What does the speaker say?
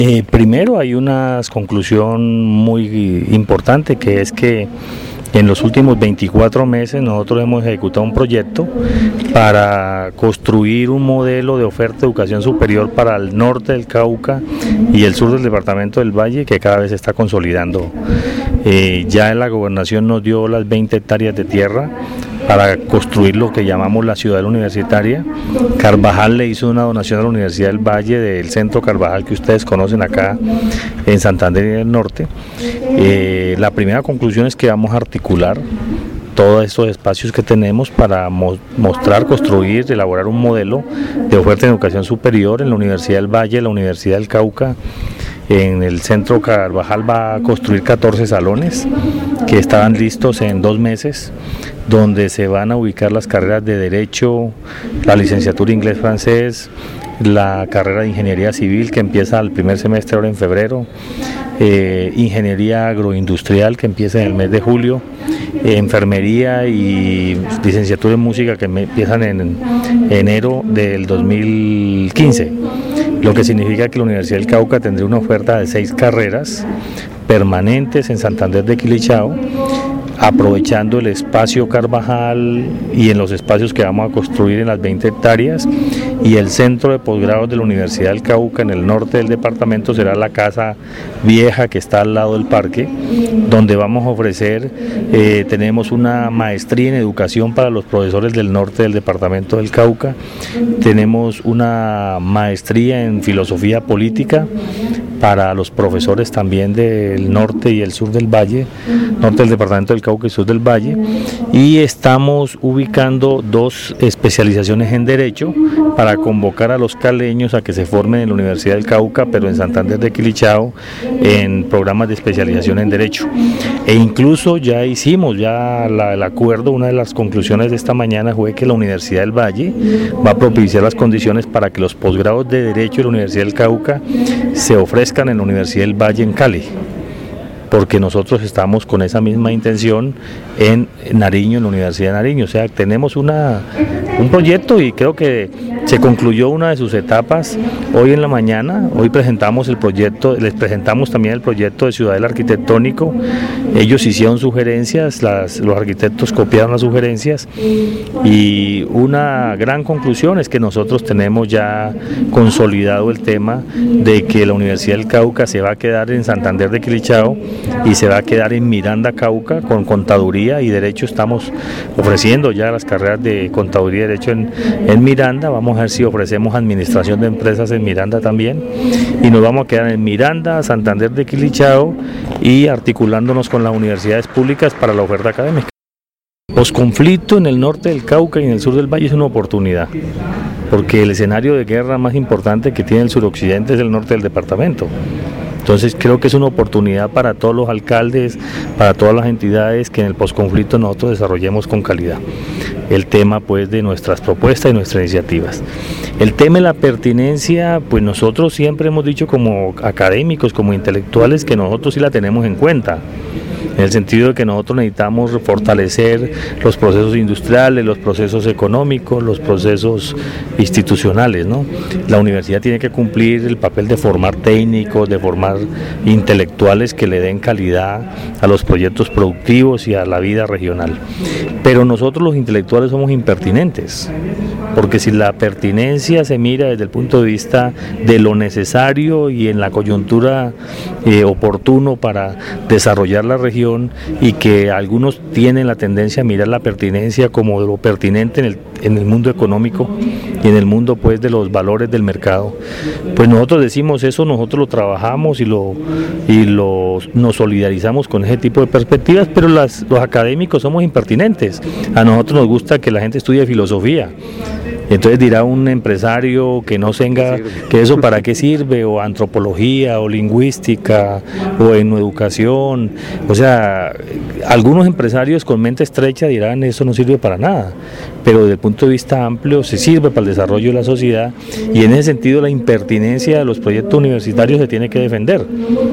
Primero hay una conclusión muy importante, que es que en los últimos 24 meses nosotros hemos ejecutado un proyecto para construir un modelo de oferta de educación superior para el norte del Cauca y el sur del departamento del Valle, que cada vez se está consolidando. Ya la gobernación nos dio las 20 hectáreas de tierra para construir lo que llamamos la ciudad universitaria. Carvajal le hizo una donación a la Universidad del Valle del Centro Carvajal, que ustedes conocen acá en Santander y en el norte. La primera conclusión es que vamos a articular todos estos espacios que tenemos para mostrar, construir, elaborar un modelo de oferta de educación superior en la Universidad del Valle, la Universidad del Cauca. En el Centro Carvajal va a construir 14 salones que estaban listos en 2 meses, donde se van a ubicar las carreras de Derecho, la licenciatura Inglés-Francés, la carrera de Ingeniería Civil, que empieza el primer semestre ahora en febrero, Ingeniería Agroindustrial, que empieza en el mes de julio, Enfermería y licenciatura en Música, que empiezan en enero del 2015. Lo que significa que la Universidad del Cauca tendrá una oferta de 6 carreras permanentes en Santander de Quilichao, aprovechando el espacio Carvajal y en los espacios que vamos a construir en las 20 hectáreas, y el centro de posgrados de la Universidad del Cauca en el norte del departamento será la Casa Vieja, que está al lado del parque, donde vamos a ofrecer, tenemos una maestría en educación para los profesores del norte del departamento del Cauca, tenemos una maestría en filosofía política para los profesores también del norte y el sur del Valle, norte del departamento del Cauca y sur del Valle, y estamos ubicando 2 especializaciones en Derecho para convocar a los caleños a que se formen en la Universidad del Cauca, pero en Santander de Quilichao, en programas de especialización en Derecho. E incluso ya hicimos el acuerdo. Una de las conclusiones de esta mañana fue que la Universidad del Valle va a propiciar las condiciones para que los posgrados de Derecho de la Universidad del Cauca se ofrezcan en la Universidad del Valle en Cali, porque nosotros estamos con esa misma intención en Nariño, en la Universidad de Nariño. O sea, tenemos un proyecto, y creo que se concluyó una de sus etapas hoy en la mañana. Hoy presentamos el proyecto, les presentamos también el proyecto de Ciudadela Arquitectónico. Ellos hicieron sugerencias, los arquitectos copiaron las sugerencias, y una gran conclusión es que nosotros tenemos ya consolidado el tema de que la Universidad del Cauca se va a quedar en Santander de Quilichao y se va a quedar en Miranda, Cauca, con Contaduría y Derecho. Estamos ofreciendo ya las carreras de Contaduría y Derecho en Miranda. Vamos a ver si ofrecemos Administración de Empresas en Miranda también, y nos vamos a quedar en Miranda, Santander de Quilichao, y articulándonos con las universidades públicas para la oferta académica. Posconflicto en el norte del Cauca y en el sur del Valle es una oportunidad, porque el escenario de guerra más importante que tiene el suroccidente es el norte del departamento. Entonces creo que es una oportunidad para todos los alcaldes, para todas las entidades, que en el posconflicto nosotros desarrollemos con calidad el tema, pues, de nuestras propuestas y nuestras iniciativas. El tema de la pertinencia, pues nosotros siempre hemos dicho como académicos, como intelectuales, que nosotros sí la tenemos en cuenta, en el sentido de que nosotros necesitamos fortalecer los procesos industriales, los procesos económicos, los procesos institucionales, ¿no? La universidad tiene que cumplir el papel de formar técnicos, de formar intelectuales que le den calidad a los proyectos productivos y a la vida regional. Pero nosotros los intelectuales somos impertinentes, porque si la pertinencia se mira desde el punto de vista de lo necesario y en la coyuntura oportuno para desarrollar la región, y que algunos tienen la tendencia a mirar la pertinencia como lo pertinente en el mundo económico y en el mundo, pues, de los valores del mercado, pues nosotros decimos eso, nosotros lo trabajamos y nos solidarizamos con ese tipo de perspectivas, pero los académicos somos impertinentes. A nosotros nos gusta que la gente estudie filosofía. Entonces dirá un empresario que no tenga, que eso para qué sirve, o antropología, o lingüística, o en educación. O sea, algunos empresarios con mente estrecha dirán eso no sirve para nada, pero desde el punto de vista amplio se sirve para el desarrollo de la sociedad, y en ese sentido la impertinencia de los proyectos universitarios se tiene que defender.